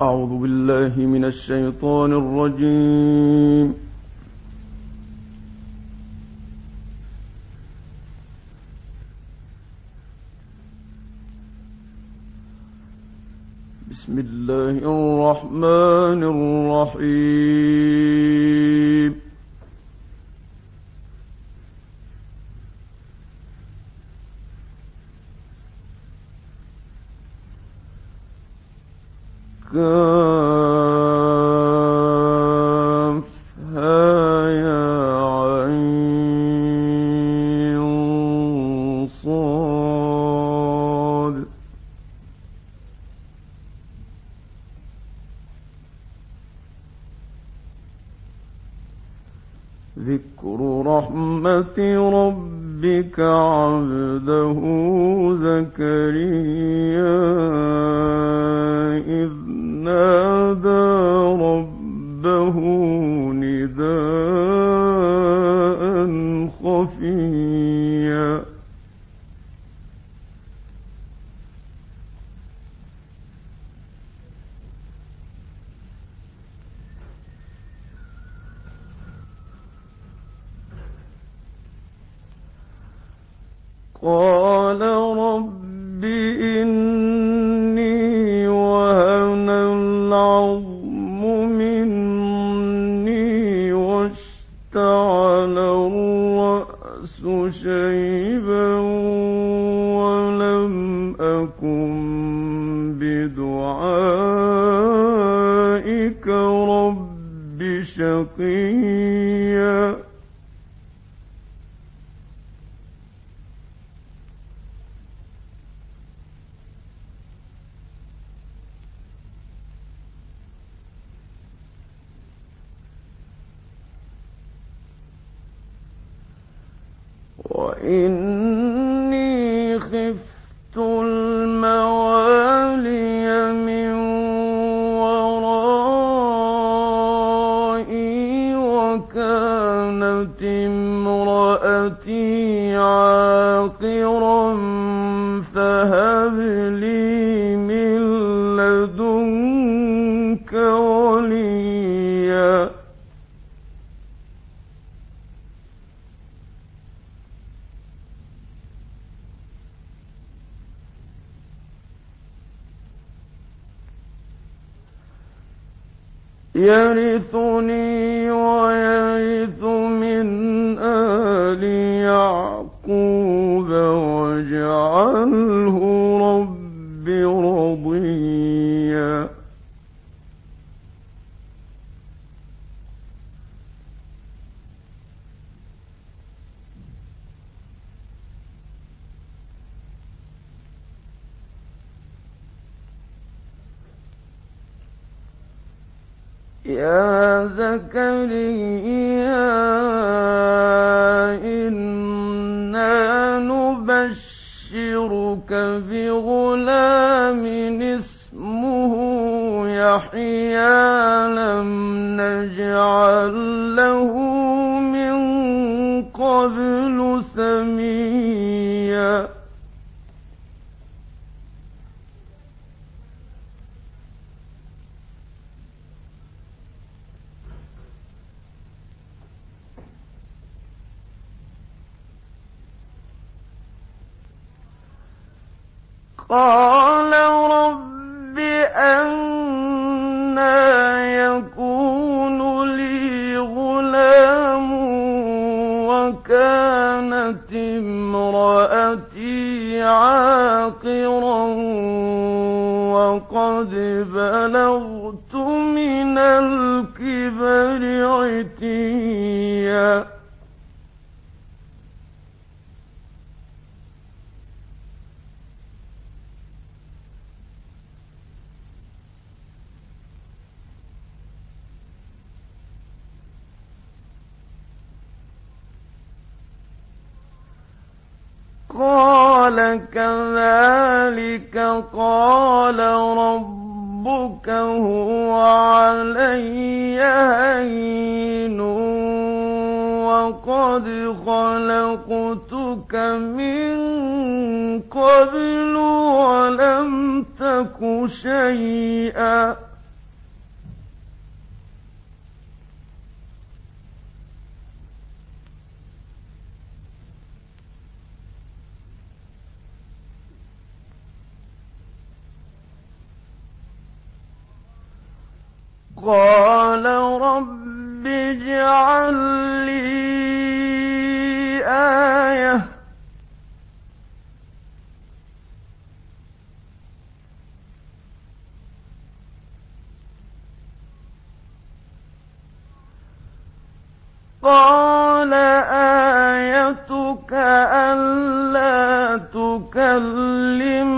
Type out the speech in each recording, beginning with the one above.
أعوذ بالله من الشيطان الرجيم. بسم الله الرحمن الرحيم. كافها يا عين صاد. ذكر رحمة ربك عبده زكريا إذ نادى ربه نداء خفيا. قال رب إني وهن العظم مني واشتعل الرأس شيبا ولم أكن بدعائك رب شقيا. وإني خفت الموالي من ورائي وكانت امرأتي عاقرا فهب لي من لدنك وليا. يرثني ويرث من آل يعقوب واجعله رب رضيا. يا زكريا إنا نبشرك بغلام اسمه يحيى لم نجعل له من قبل سميا. قال رب أنى يكون لي غلام وكانت امرأتي عاقرا وقد بلغت من الكبر عتيا. قال كذلك قال ربك هو علي هين وقد خلقتك من قبل ولم تك شيئا. قال رب اجعل لي آية قال آيتك ألا تكلم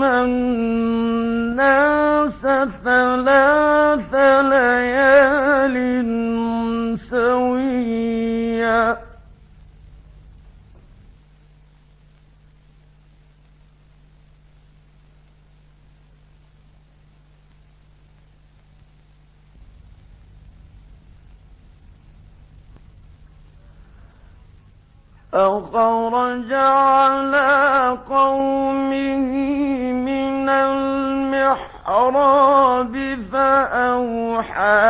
الناس 3 ليال سويا فخرج على قومه من المحراب فأوحى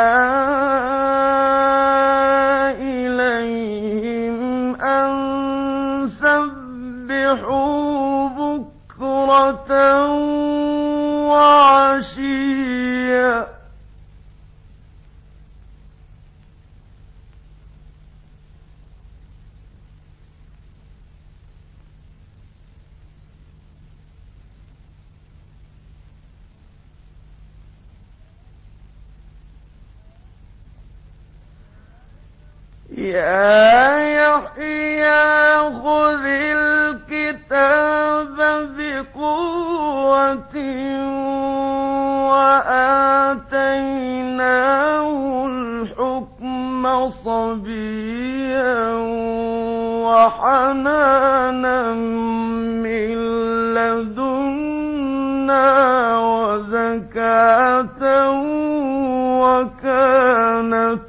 إليهم أن سبحوا بكرة وعشيا يا يحيى خذ الكتاب بقوة وآتيناه الحكم صبيا وحنانا من لدنا وزكاة وكان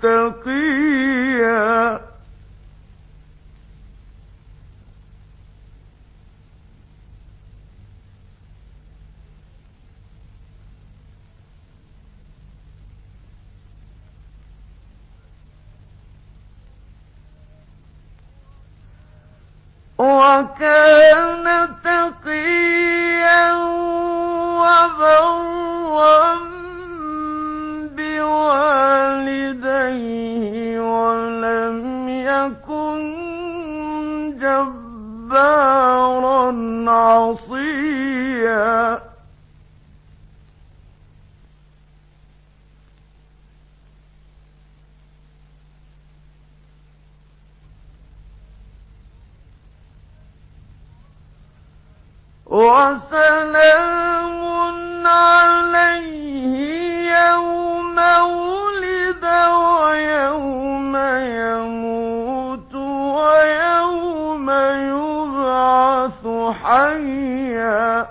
تقيا وبرا بوالديه ولم يكن جبارا عصيا وسلام عليه يوم ولد ويوم يموت ويوم يبعث حيا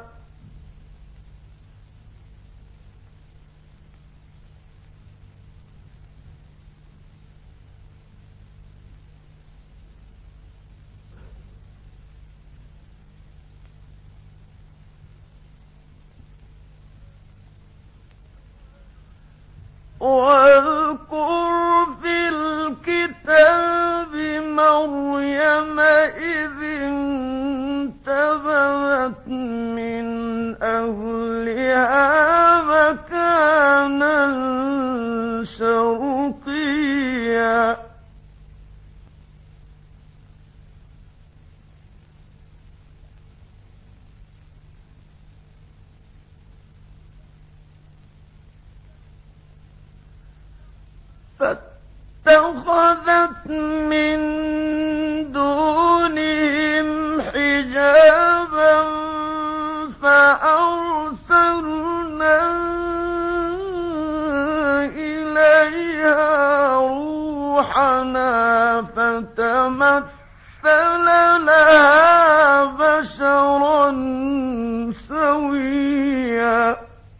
واذكر في الكتاب مريم إذ انتبذت من أهلها مكانا شرقيا فاتخذت من دونهم حجابا فأرسلنا إليها روحنا فتمثل لها بشرا سويا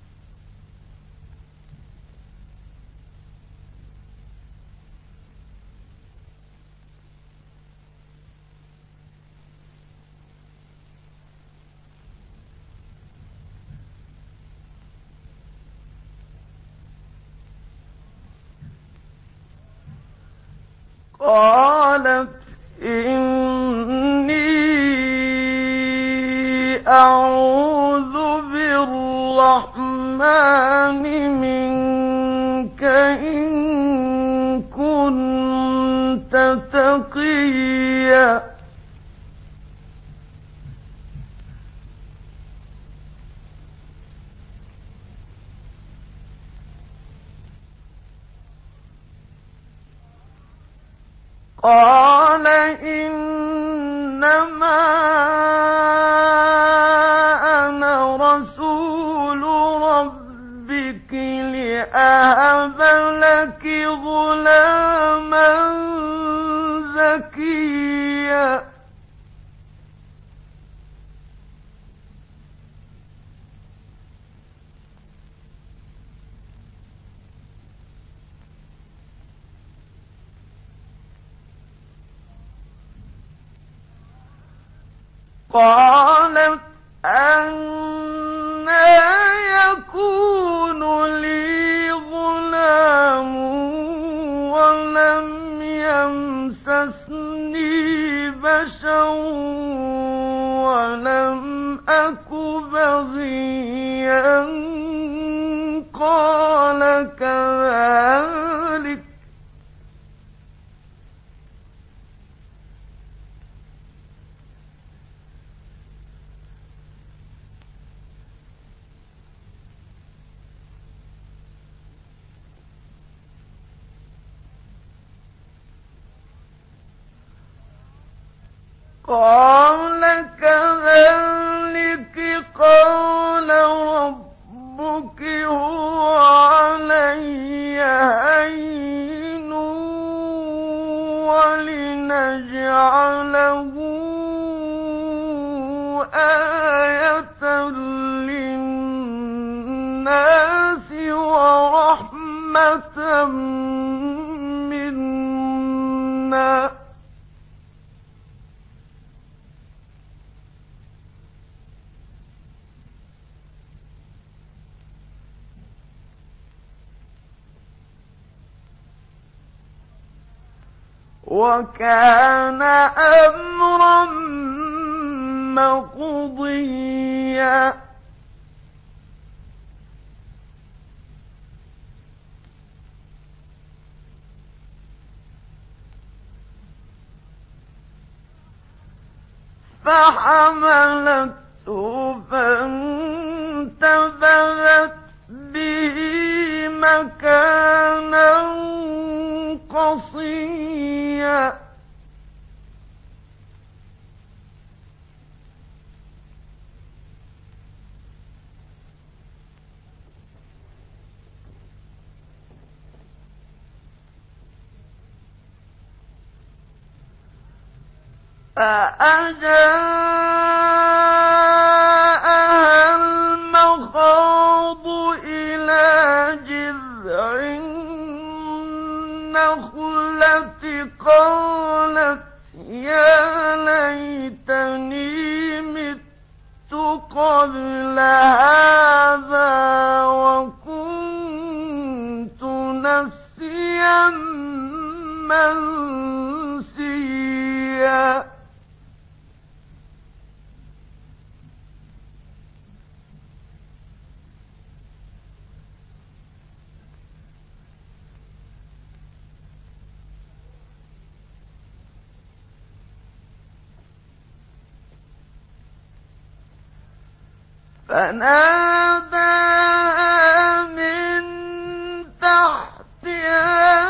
قالت إني أعوذ بالرحمن منك إن شقيا قال إنما أنا رسول ربك لأهب لك غلاما زكيا قالت أنى يكون لي غلام ولم يمسسني بشر ولم أك بغيا قال كذلك قال كذلك قال ربك هو علي هين ولنجعله آية للناس ورحمة منا وكان أمرا مقضيا فحملته فانتبذت به مكانا قصيا فأجاءها المخاض إلى جذع النخلة قالت يا ليتني مت قبل هذا وكنت نسيا منسيا فناداها من تحتها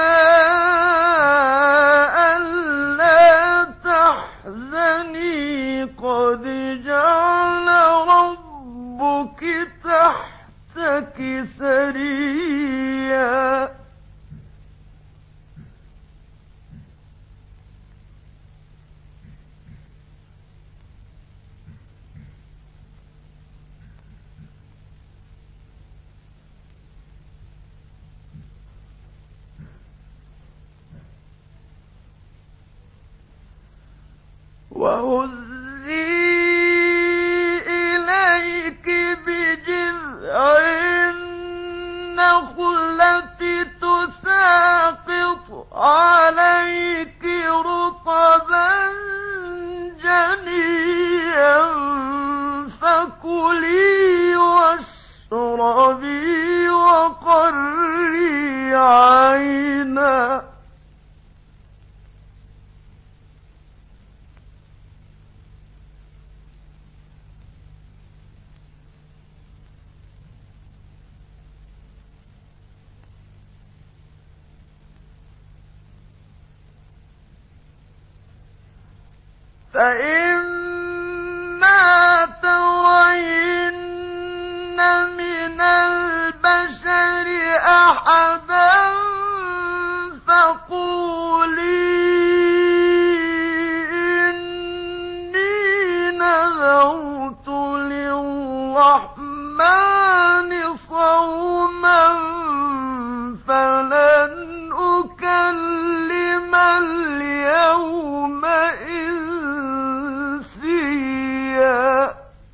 ألا تحزني قد جعل ربك تحتك سريا وهزي إليك بجذع النخلة تساقط عليك رطبا جنيا فكلي واشربي وقري عينا فإما ترين من البشر أحدا فقولي إني نذرت للرحمن صوما فلن أكلم اليوم إنسيا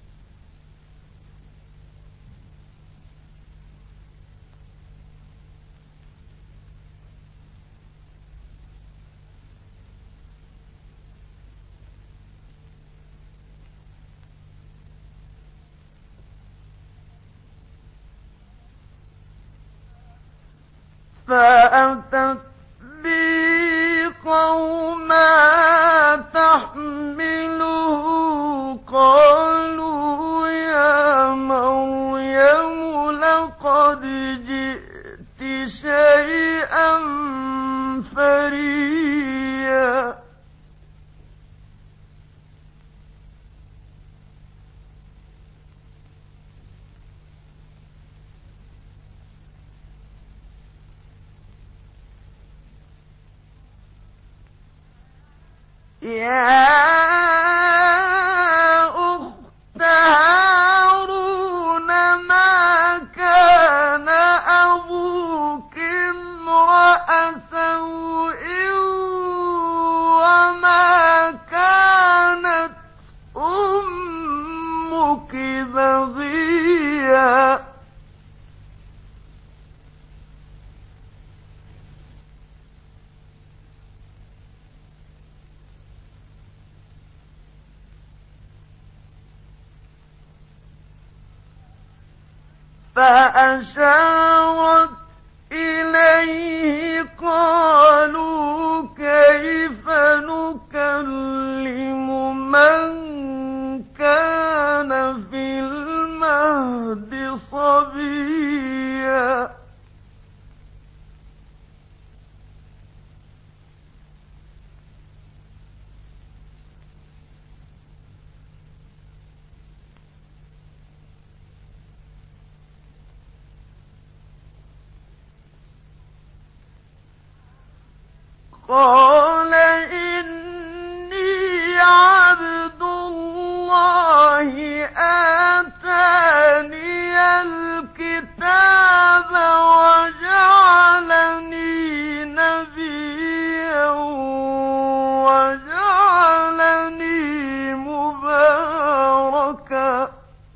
فأتت بي قوما تحمله قالوا يا مريم لقد جئت شيئا فريا يا أخت هارون ما كان أبوك امرأ سوء وما كانت أمك بغيا فأشارت إليه قالوا كيف نكلم من كان في المهد صبيا قال إني عبد الله آتاني الكتاب وجعلني نبيا وجعلني مباركا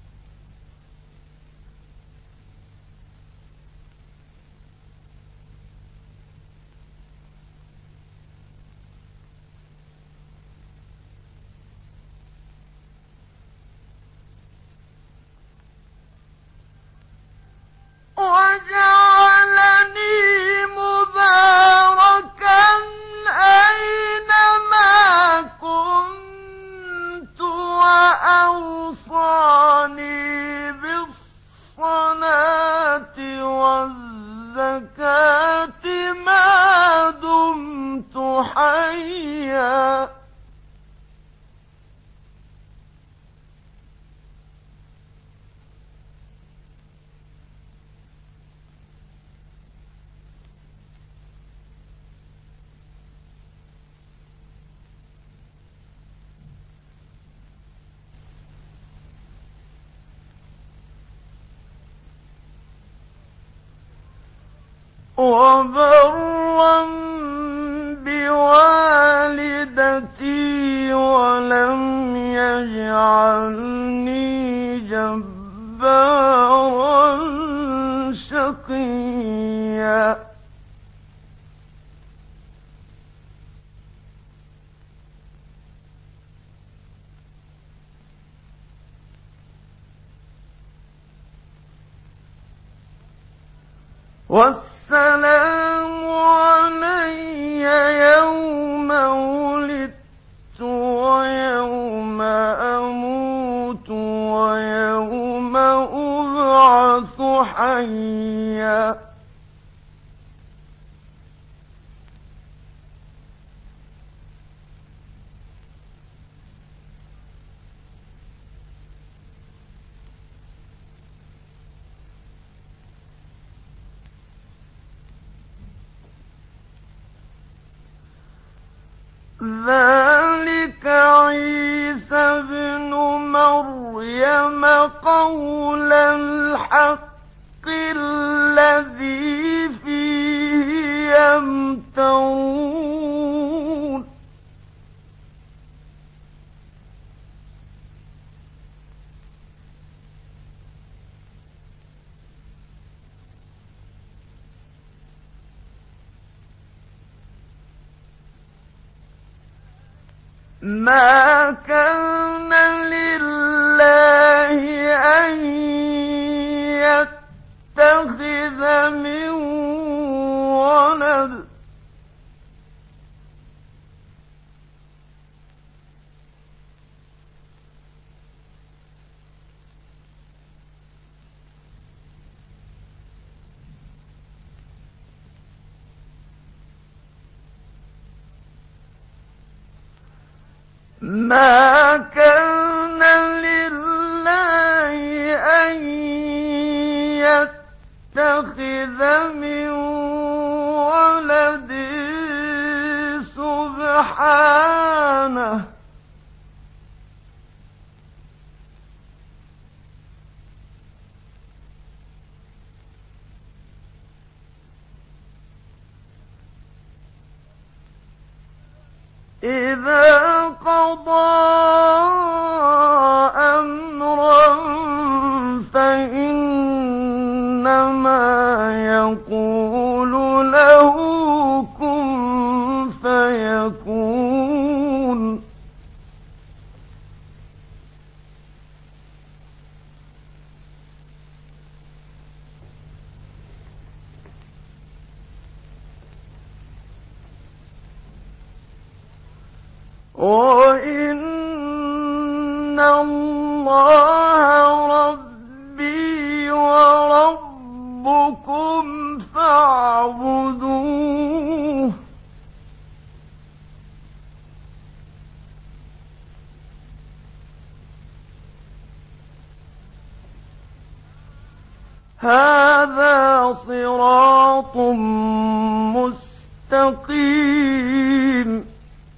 أينما كنت وأوصاني بالصلاة والزكاة ما دمت حيا وبرا بوالدتي ولم يجعلني جبارا شقيا والسلام علي يوم ولدت ويوم أموت ويوم أبعث حيا ذلك عيسى ابن مريم قول الحق الذي فيه يمترون ما كان لله أن يتخذ من ولد ما كان لله أن يتخذ من ولد سبحانه إذا قضى أمرا فإنما يقول له كن فيكون وإن الله ربي وربكم فاعبدوه هذا صراط مستقيم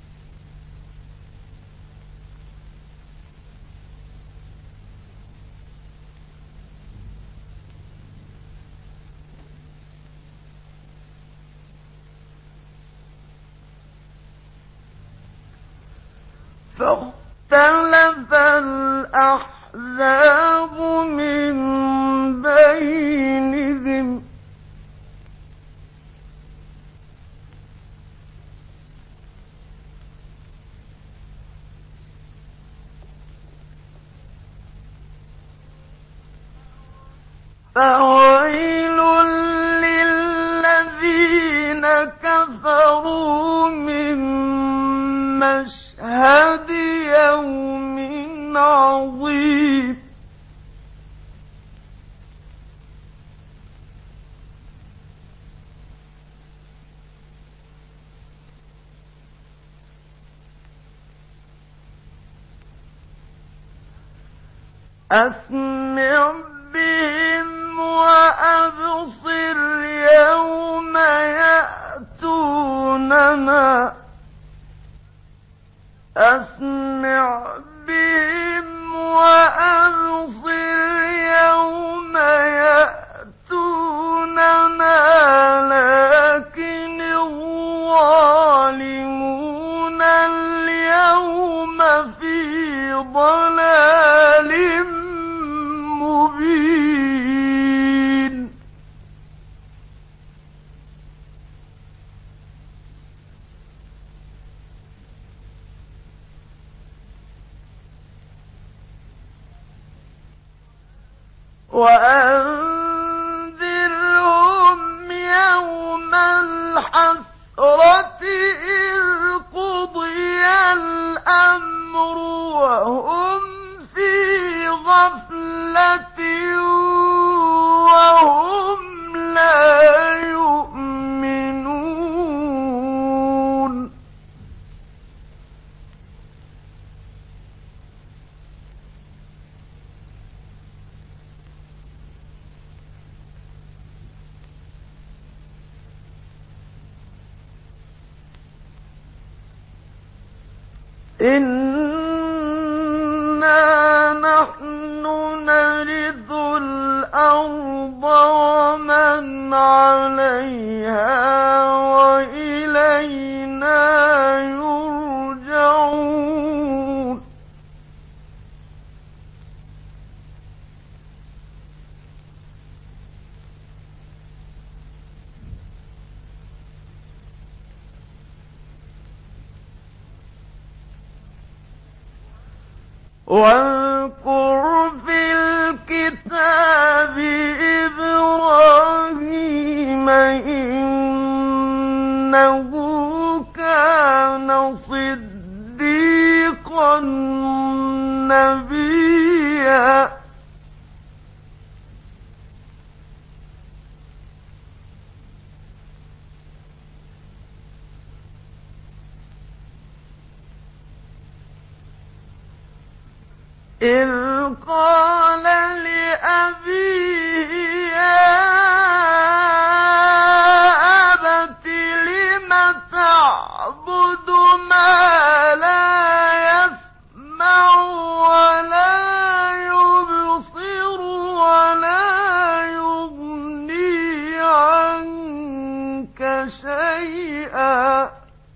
فاختلف الأحزاب من بينهم فويل للذين كفروا من مشهد يوم عظيم أسمع بهم وأبصر يوم يأتوننا أسمع بهم وأبصر يوم يأتوننا لكن الظالمون اليوم في ضلال مبين وأنذرهم يوم الحسرة إذ قضي الأمر وهم في غفلة وهم لا يؤمنون إنا نحن نرث الأرض ومن عليها وإلينا يرجعون واذكر في الكتاب إبراهيم إنه كان صديقا نبيا إذ قال لأبيه يا أبت لم تعبد ما لا يسمع ولا يبصر ولا يغني عنك شيئا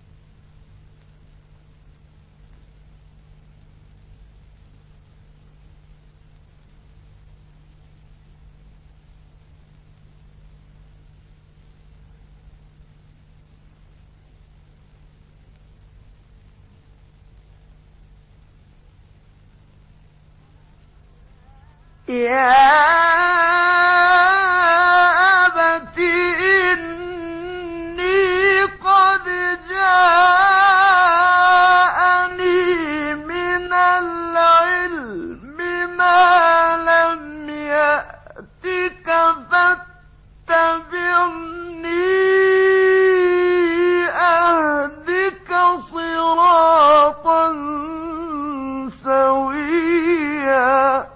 يا أبت إني قد جاءني من العلم ما لم يأتك فاتبعني أهدك صراطا سويا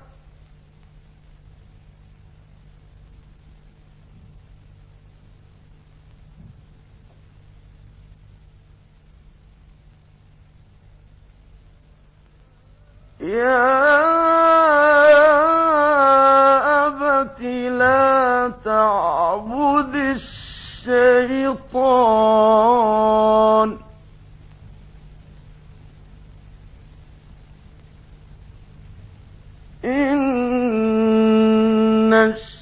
يا أبت لا تعبد الشيطان إن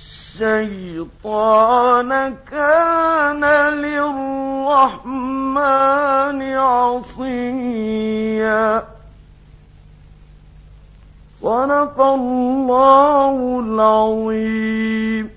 الشيطان كان للرحمن عصيا صدق الله العظيم.